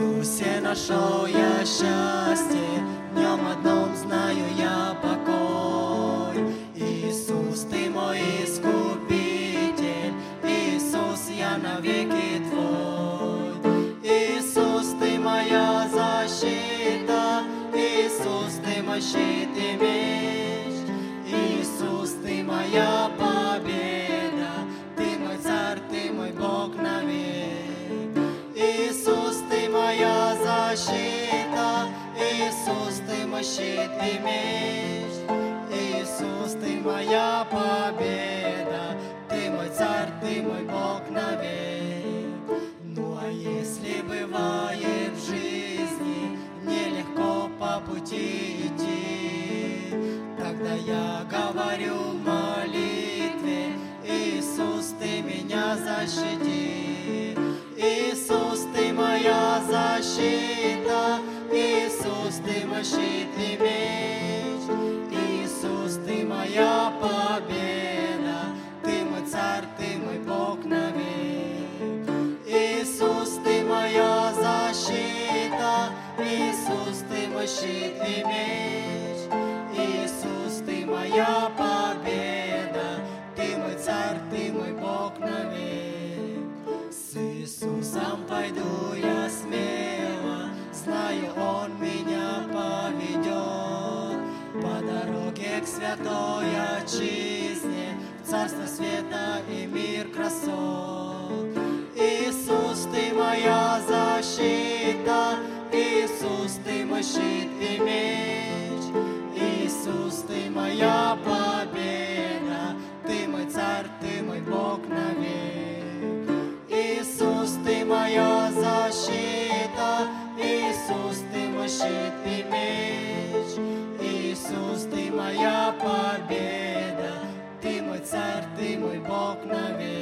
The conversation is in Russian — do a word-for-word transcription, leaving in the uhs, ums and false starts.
Иисусе нашел я счастье, в Нем одном знаю я покой. Иисус, Ты мой искупитель, Иисус, я навеки Твой. Иисус, Ты моя защита, Иисус, Ты мой щит и меч. Иисус, Ты моя победа, Ты мой царь, Ты мой Бог навек. Иисус, Ты моя защита, Иисус, Ты мой щит и меч. Иисус, Ты моя победа, Ты мой царь, Ты мой Бог навек. Ну а если бывает в жизни нелегко по пути идти, тогда я говорю в молитве: Иисус, Ты меня защити. Иисус, Ты моя защита, Иисус, Ты мой щит и меч. Иисус, Ты моя победа, Ты мой царь, Ты мой Бог навек. Иисус, Ты моя защита, Иисус, Ты мой щит и меч. Иисус, Ты моя победа, Ты мой царь, Ты мой Бог навек. С Иисусом пойду я смело, знаю, Он меня поведет по дороге к святой отчизне, в царство света и мир красот. Иисус, Ты моя защита, Иисус, Ты мой щит и меч. Иисус, Ты моя победа, Ты мой царь, Ты мой Бог навек. Иисус, Ты моя защита, Иисус, Ты мой щит и меч. Иисус, Ты моя победа, Ты мой царь, Ты мой Бог навек.